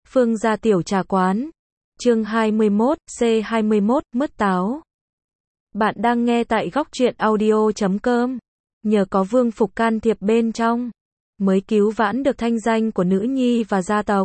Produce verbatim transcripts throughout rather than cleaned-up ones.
Phương gia tiểu trà quán. Chương hai mươi mốt, C hai mươi mốt, mứt táo. Bạn đang nghe tại góc truyện audio chấm com. Nhờ có Vương Phục can thiệp bên trong, mới cứu vãn được thanh danh của nữ nhi và gia tộc.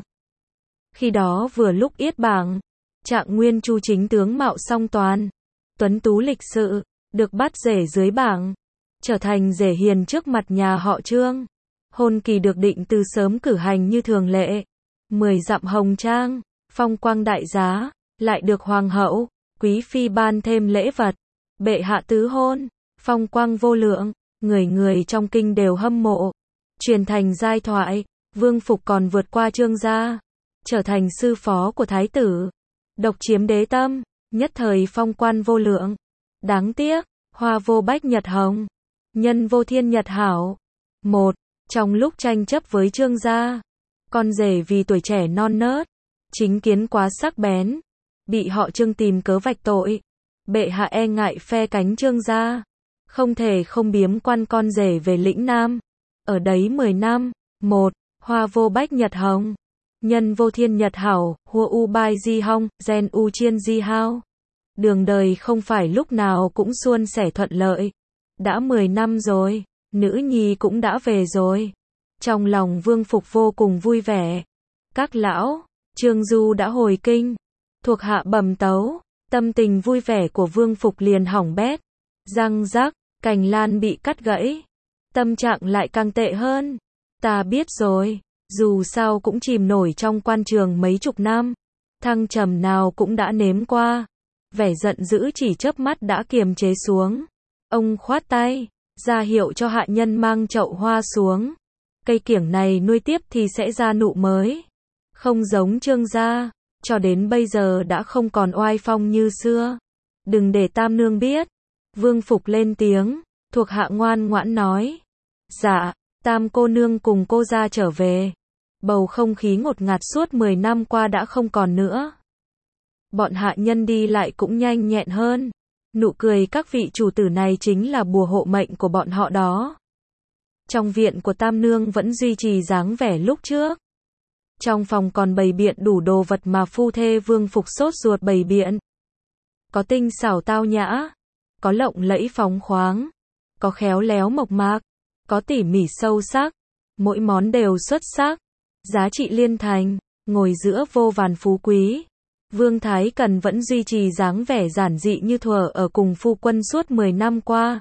Khi đó vừa lúc yết bảng, Trạng Nguyên Chu chính tướng mạo song toàn, tuấn tú lịch sự, được bắt rể dưới bảng, trở thành rể hiền trước mặt nhà họ Trương. Hôn kỳ được định từ sớm cử hành như thường lệ. Mười dặm hồng trang, phong quang đại giá, lại được hoàng hậu, quý phi ban thêm lễ vật. Bệ hạ tứ hôn, phong quang vô lượng, người người trong kinh đều hâm mộ. Truyền thành giai thoại, Vương Phục còn vượt qua Trương gia, trở thành sư phó của thái tử, độc chiếm đế tâm, nhất thời phong quan vô lượng. Đáng tiếc, hoa vô bách nhật hồng, nhân vô thiên nhật hảo. Một, trong lúc tranh chấp với Trương gia, con rể vì tuổi trẻ non nớt, chính kiến quá sắc bén, bị họ Trương tìm cớ vạch tội. Bệ hạ e ngại phe cánh Trương gia, không thể không biếm quan con rể về lĩnh Nam. Ở đấy mười năm. Một, hoa vô bách nhật hồng, nhân vô thiên nhật hảo, hua u bai di hong, gen u chiên di hao. Đường đời không phải lúc nào cũng suôn sẻ thuận lợi. Đã mười năm rồi, nữ nhi cũng đã về rồi. Trong lòng Vương Phục vô cùng vui vẻ. Các lão, Trương Du đã hồi kinh, thuộc hạ bẩm tấu. Tâm tình vui vẻ của Vương Phục liền hỏng bét. Răng rắc, cành lan bị cắt gãy. Tâm trạng lại càng tệ hơn. Ta biết rồi, dù sao cũng chìm nổi trong quan trường mấy chục năm. Thăng trầm nào cũng đã nếm qua. Vẻ giận dữ chỉ chớp mắt đã kiềm chế xuống. Ông khoát tay, ra hiệu cho hạ nhân mang chậu hoa xuống. Cây kiểng này nuôi tiếp thì sẽ ra nụ mới. Không giống Trương gia, cho đến bây giờ đã không còn oai phong như xưa. Đừng để Tam nương biết. Vương Phục lên tiếng, thuộc hạ ngoan ngoãn nói. Dạ, Tam cô nương cùng cô gia trở về. Bầu không khí ngột ngạt suốt mười năm qua đã không còn nữa. Bọn hạ nhân đi lại cũng nhanh nhẹn hơn. Nụ cười các vị chủ tử này chính là bùa hộ mệnh của bọn họ đó. Trong viện của Tam nương vẫn duy trì dáng vẻ lúc trước. Trong phòng còn bày biện đủ đồ vật mà phu thê Vương Phục sốt ruột bày biện. Có tinh xảo tao nhã, có lộng lẫy phóng khoáng, có khéo léo mộc mạc, có tỉ mỉ sâu sắc, mỗi món đều xuất sắc, giá trị liên thành, ngồi giữa vô vàn phú quý. Vương Thái Cần vẫn duy trì dáng vẻ giản dị như thuở ở cùng phu quân suốt mười năm qua.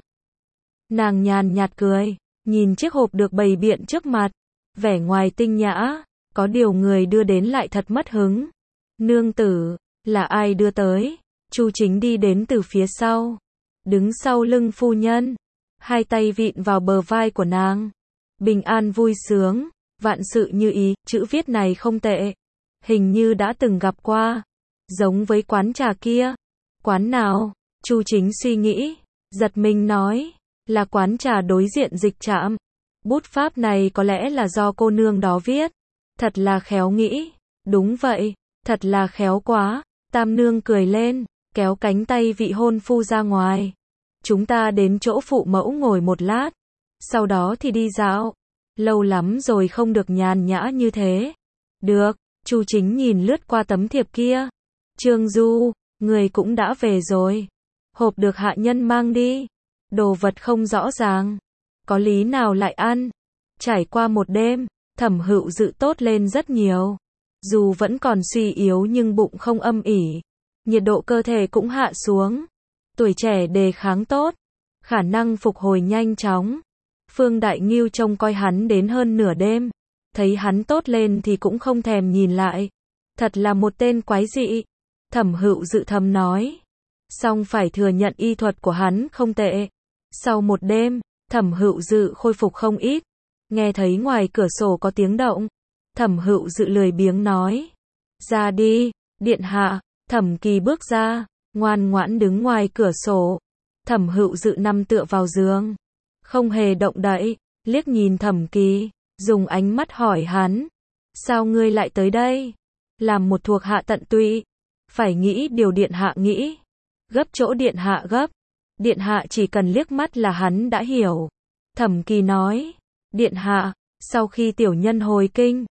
Nàng nhàn nhạt cười, nhìn chiếc hộp được bày biện trước mặt, vẻ ngoài tinh nhã, có điều người đưa đến lại thật mất hứng. Nương tử, là ai đưa tới? Chu Chính đi đến từ phía sau, đứng sau lưng phu nhân, hai tay vịn vào bờ vai của nàng. Bình an vui sướng, vạn sự như ý, chữ viết này không tệ. Hình như đã từng gặp qua, giống với quán trà kia. Quán nào? Chu Chính suy nghĩ, giật mình nói, là quán trà đối diện dịch trạm. Bút pháp này có lẽ là do cô nương đó viết. Thật là khéo nghĩ. Đúng vậy, thật là khéo quá. Tam nương cười lên, kéo cánh tay vị hôn phu ra ngoài. Chúng ta đến chỗ phụ mẫu ngồi một lát, sau đó thì đi dạo. Lâu lắm rồi không được nhàn nhã như thế. Được, Chu Chính nhìn lướt qua tấm thiệp kia. Trương Du, người cũng đã về rồi. Hộp được hạ nhân mang đi. Đồ vật không rõ ràng, có lý nào lại ăn. Trải qua một đêm, Thẩm Hựu Dự tốt lên rất nhiều. Dù vẫn còn suy yếu nhưng bụng không âm ỉ. Nhiệt độ cơ thể cũng hạ xuống. Tuổi trẻ đề kháng tốt, khả năng phục hồi nhanh chóng. Phương Đại Ngưu trông coi hắn đến hơn nửa đêm. Thấy hắn tốt lên thì cũng không thèm nhìn lại. Thật là một tên quái dị. Thẩm Hựu Dự thầm nói. Song phải thừa nhận y thuật của hắn không tệ. Sau một đêm, Thẩm Hựu Dự khôi phục không ít. Nghe thấy ngoài cửa sổ có tiếng động. Thẩm Hựu Dự lười biếng nói. Ra đi, điện hạ. Thẩm Kỳ bước ra, ngoan ngoãn đứng ngoài cửa sổ. Thẩm Hựu Dự nằm tựa vào giường, không hề động đậy, liếc nhìn Thẩm Kỳ, dùng ánh mắt hỏi hắn. Sao ngươi lại tới đây? Làm một thuộc hạ tận tụy, phải nghĩ điều điện hạ nghĩ, gấp chỗ điện hạ gấp. Điện hạ chỉ cần liếc mắt là hắn đã hiểu. Thẩm Kỳ nói, điện hạ, sau khi tiểu nhân hồi kinh,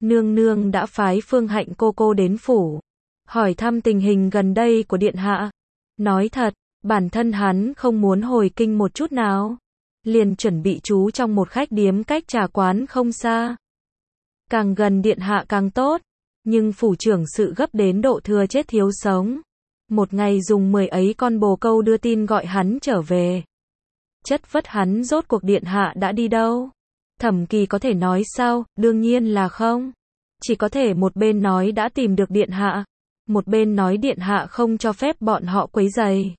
Nương nương đã phái Phương Hạnh cô cô đến phủ, hỏi thăm tình hình gần đây của điện hạ. Nói thật, bản thân hắn không muốn hồi kinh một chút nào, liền chuẩn bị trú trong một khách điếm cách trà quán không xa. Càng gần điện hạ càng tốt, nhưng phủ trưởng sự gấp đến độ thừa chết thiếu sống. Một ngày dùng mười ấy con bồ câu đưa tin gọi hắn trở về. Chất vấn hắn rốt cuộc điện hạ đã đi đâu. Thẩm Kỳ có thể nói sao, đương nhiên là không. Chỉ có thể một bên nói đã tìm được điện hạ, một bên nói điện hạ không cho phép bọn họ quấy rầy.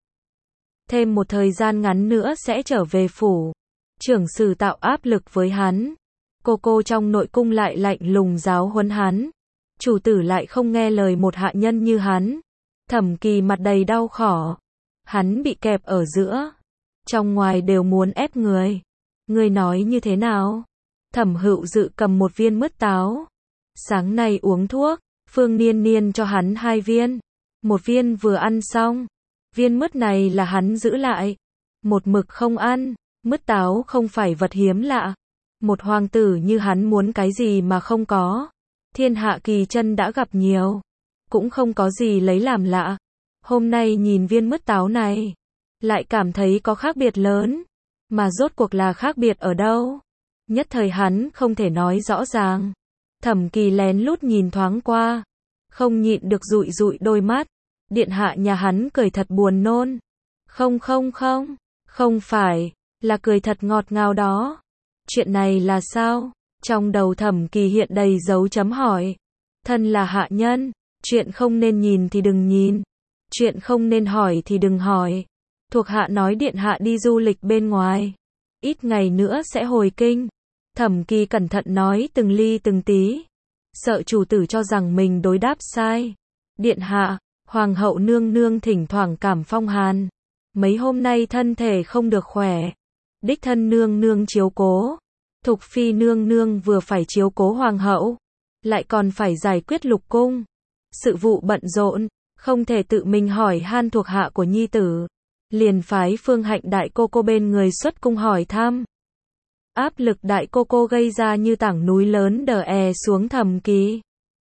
Thêm một thời gian ngắn nữa sẽ trở về phủ. Trưởng sử tạo áp lực với hắn. Cô cô trong nội cung lại lạnh lùng giáo huấn hắn. Chủ tử lại không nghe lời một hạ nhân như hắn. Thẩm Kỳ mặt đầy đau khổ. Hắn bị kẹp ở giữa. Trong ngoài đều muốn ép người. Người nói như thế nào? Thẩm Hựu Dự cầm một viên mứt táo. Sáng nay uống thuốc, Phương Niên Niên cho hắn hai viên. Một viên vừa ăn xong. Viên mứt này là hắn giữ lại. Một mực không ăn. Mứt táo không phải vật hiếm lạ. Một hoàng tử như hắn muốn cái gì mà không có. Thiên hạ kỳ chân đã gặp nhiều. Cũng không có gì lấy làm lạ. Hôm nay nhìn viên mứt táo này, lại cảm thấy có khác biệt lớn. Mà rốt cuộc là khác biệt ở đâu? Nhất thời hắn không thể nói rõ ràng. Thẩm Kỳ lén lút nhìn thoáng qua, không nhịn được dụi dụi đôi mắt. Điện hạ nhà hắn cười thật buồn nôn. Không không không, không phải, là cười thật ngọt ngào đó. Chuyện này là sao? Trong đầu Thẩm Kỳ hiện đầy dấu chấm hỏi. Thân là hạ nhân, chuyện không nên nhìn thì đừng nhìn, chuyện không nên hỏi thì đừng hỏi. Thuộc hạ nói điện hạ đi du lịch bên ngoài, ít ngày nữa sẽ hồi kinh. Thẩm Kỳ cẩn thận nói từng ly từng tí, sợ chủ tử cho rằng mình đối đáp sai. Điện hạ, hoàng hậu nương nương thỉnh thoảng cảm phong hàn, mấy hôm nay thân thể không được khỏe, đích thân nương nương chiếu cố. Thục phi nương nương vừa phải chiếu cố hoàng hậu, lại còn phải giải quyết lục cung, sự vụ bận rộn, không thể tự mình hỏi han thuộc hạ của nhi tử, liền phái Phương Hạnh đại cô cô bên người xuất cung hỏi thăm. Áp lực đại cô cô gây ra như tảng núi lớn đè è xuống Thẩm Kỳ.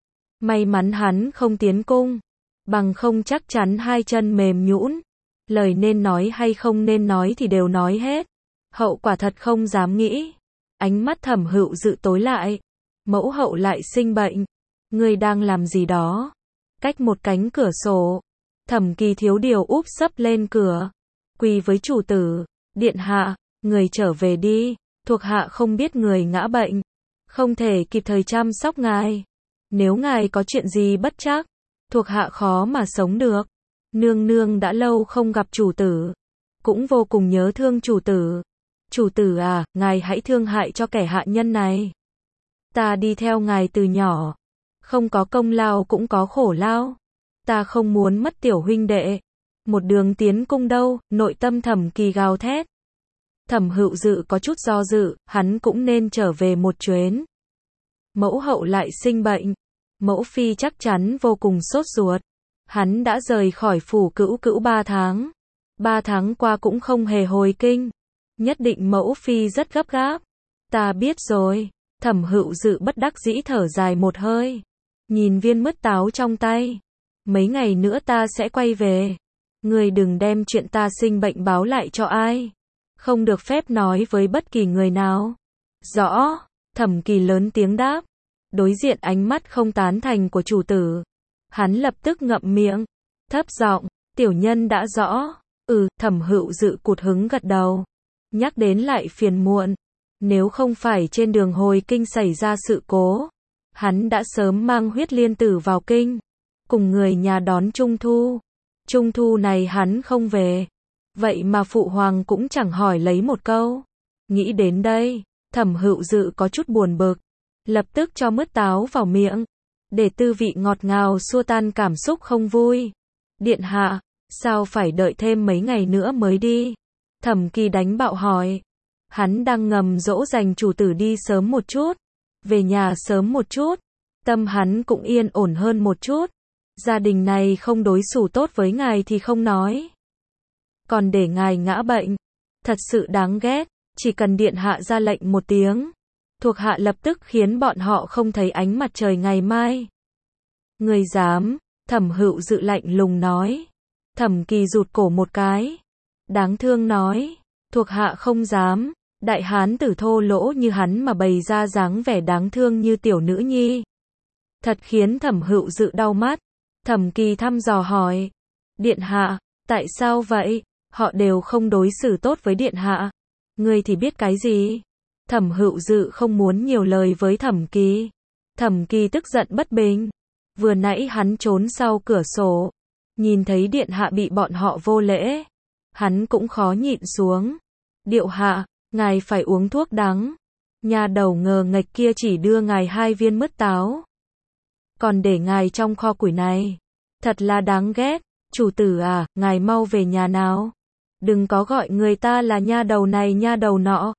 May mắn hắn không tiến cung, bằng không chắc chắn hai chân mềm nhũn, lời nên nói hay không nên nói thì đều nói hết. Hậu quả thật không dám nghĩ. Ánh mắt Thẩm Hựu Dự tối lại. Mẫu hậu lại sinh bệnh. Ngươi đang làm gì đó? Cách một cánh cửa sổ, Thẩm Kỳ thiếu điều úp sấp lên cửa, quỳ với chủ tử. Điện hạ, người trở về đi. Thuộc hạ không biết người ngã bệnh, không thể kịp thời chăm sóc ngài. Nếu ngài có chuyện gì bất trắc, thuộc hạ khó mà sống được. Nương nương đã lâu không gặp chủ tử, cũng vô cùng nhớ thương chủ tử. Chủ tử à, ngài hãy thương hại cho kẻ hạ nhân này. Ta đi theo ngài từ nhỏ, không có công lao cũng có khổ lao. Ta không muốn mất tiểu huynh đệ. Một đường tiến cung đâu, nội tâm Thẩm Kỳ gào thét. Thẩm Hựu Dự có chút do dự, hắn cũng nên trở về một chuyến. Mẫu hậu lại sinh bệnh, mẫu phi chắc chắn vô cùng sốt ruột. Hắn đã rời khỏi phủ Cữu Cữu ba tháng, ba tháng qua cũng không hề hồi kinh, nhất định mẫu phi rất gấp gáp. Ta biết rồi. Thẩm Hựu Dự bất đắc dĩ thở dài một hơi, nhìn viên mứt táo trong tay. Mấy ngày nữa ta sẽ quay về. Ngươi đừng đem chuyện ta sinh bệnh báo lại cho ai. Không được phép nói với bất kỳ người nào. Rõ. Thẩm Kỳ lớn tiếng đáp. Đối diện ánh mắt không tán thành của chủ tử, hắn lập tức ngậm miệng, thấp giọng, tiểu nhân đã rõ. Ừ, Thẩm Hựu Dự cụt hứng gật đầu. Nhắc đến lại phiền muộn. Nếu không phải trên đường hồi kinh xảy ra sự cố, hắn đã sớm mang Huyết Liên Tử vào kinh, cùng người nhà đón Trung Thu. Trung Thu này hắn không về. Vậy mà phụ hoàng cũng chẳng hỏi lấy một câu. Nghĩ đến đây, Thẩm Hựu Dự có chút buồn bực, lập tức cho mứt táo vào miệng, để tư vị ngọt ngào xua tan cảm xúc không vui. Điện hạ, sao phải đợi thêm mấy ngày nữa mới đi? Thẩm Kỳ đánh bạo hỏi. Hắn đang ngầm dỗ dành chủ tử đi sớm một chút, về nhà sớm một chút, tâm hắn cũng yên ổn hơn một chút. Gia đình này không đối xử tốt với ngài thì không nói, còn để ngài ngã bệnh, thật sự đáng ghét. Chỉ cần điện hạ ra lệnh một tiếng, thuộc hạ lập tức khiến bọn họ không thấy ánh mặt trời ngày mai. Người dám, Thẩm Hựu Dự lạnh lùng nói. Thẩm Kỳ rụt cổ một cái. Đáng thương nói, thuộc hạ không dám, đại hán tử thô lỗ như hắn mà bày ra dáng vẻ đáng thương như tiểu nữ nhi. Thật khiến Thẩm Hựu Dự đau mắt. Thẩm Kỳ thăm dò hỏi. Điện hạ, tại sao vậy? Họ đều không đối xử tốt với điện hạ. Ngươi thì biết cái gì? Thẩm Hựu Dự không muốn nhiều lời với Thẩm Kỳ. Thẩm Kỳ tức giận bất bình. Vừa nãy hắn trốn sau cửa sổ, nhìn thấy điện hạ bị bọn họ vô lễ, hắn cũng khó nhịn xuống. Điệu hạ, ngài phải uống thuốc đắng. Nhà đầu ngờ nghệch kia chỉ đưa ngài hai viên mứt táo, còn để ngài trong kho củi này. Thật là đáng ghét. Chủ tử à, ngài mau về nhà nào. Đừng có gọi người ta là nha đầu này nha đầu nọ.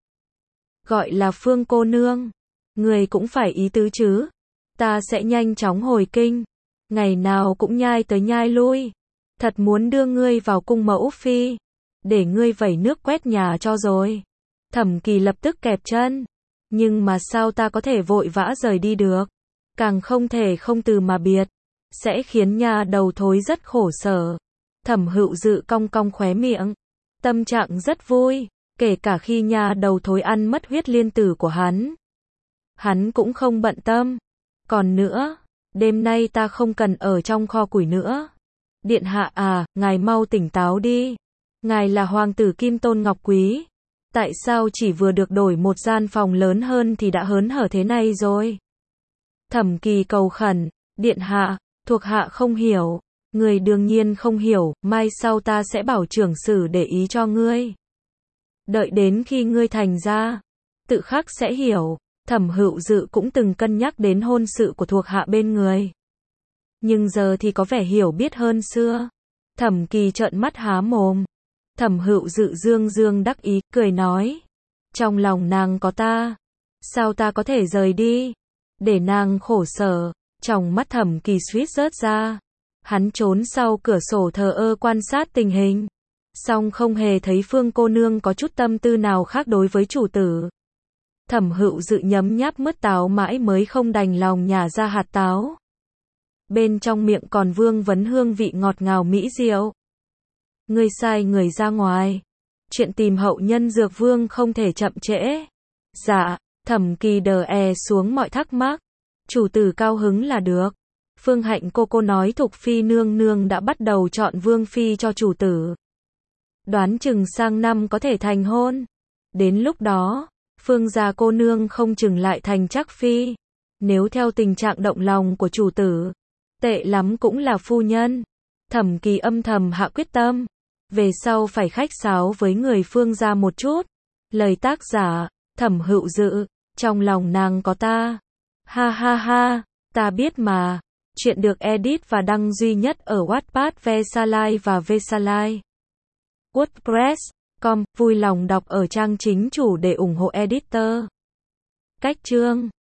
Gọi là Phương cô nương. Người cũng phải ý tứ chứ. Ta sẽ nhanh chóng hồi kinh. Ngày nào cũng nhai tới nhai lui. Thật muốn đưa ngươi vào cung mẫu phi, để ngươi vẩy nước quét nhà cho rồi. Thẩm Kỳ lập tức kẹp chân. Nhưng mà sao ta có thể vội vã rời đi được? Càng không thể không từ mà biệt. Sẽ khiến nhà đầu thối rất khổ sở. Thẩm Hựu Dự cong cong khóe miệng. Tâm trạng rất vui. Kể cả khi nhà đầu thối ăn mất huyết liên tử của hắn, hắn cũng không bận tâm. Còn nữa, đêm nay ta không cần ở trong kho củi nữa. Điện hạ à, ngài mau tỉnh táo đi. Ngài là hoàng tử Kim Tôn Ngọc Quý. Tại sao chỉ vừa được đổi một gian phòng lớn hơn thì đã hớn hở thế này rồi? Thẩm Kỳ cầu khẩn. Điện hạ, thuộc hạ không hiểu. Người đương nhiên không hiểu, mai sau ta sẽ bảo trưởng sử để ý cho ngươi. Đợi đến khi ngươi thành ra, tự khắc sẽ hiểu. Thẩm Hựu Dự cũng từng cân nhắc đến hôn sự của thuộc hạ bên người, nhưng giờ thì có vẻ hiểu biết hơn xưa. Thẩm Kỳ trợn mắt há mồm. Thẩm Hựu Dự dương dương đắc ý, cười nói. Trong lòng nàng có ta, sao ta có thể rời đi, để nàng khổ sở. Trong mắt Thẩm Kỳ suýt rớt ra. Hắn trốn sau cửa sổ thờ ơ quan sát tình hình, song không hề thấy Phương cô nương có chút tâm tư nào khác đối với chủ tử. Thẩm Hựu Dự nhấm nháp mứt táo mãi mới không đành lòng nhả ra hạt táo. Bên trong miệng còn vương vấn hương vị ngọt ngào mỹ diệu. Ngươi sai người ra ngoài. Chuyện tìm hậu nhân dược vương không thể chậm trễ. Dạ, Thẩm Kỳ đờ e xuống mọi thắc mắc. Chủ tử cao hứng là được. Phương Hạnh cô cô nói Thục Phi nương nương đã bắt đầu chọn vương phi cho chủ tử. Đoán chừng sang năm có thể thành hôn. Đến lúc đó, Phương gia cô nương không chừng lại thành chắc phi. Nếu theo tình trạng động lòng của chủ tử, tệ lắm cũng là phu nhân. Thẩm Kỳ âm thầm hạ quyết tâm. Về sau phải khách sáo với người Phương gia một chút. Lời tác giả, Thẩm Hựu Dự. Trong lòng nàng có ta. Ha ha ha, ta biết mà. Chuyện được edit và đăng duy nhất ở Wattpad, Vesalai và Vesalai. WordPress chấm com, vui lòng đọc ở trang chính chủ để ủng hộ editor. Cách chương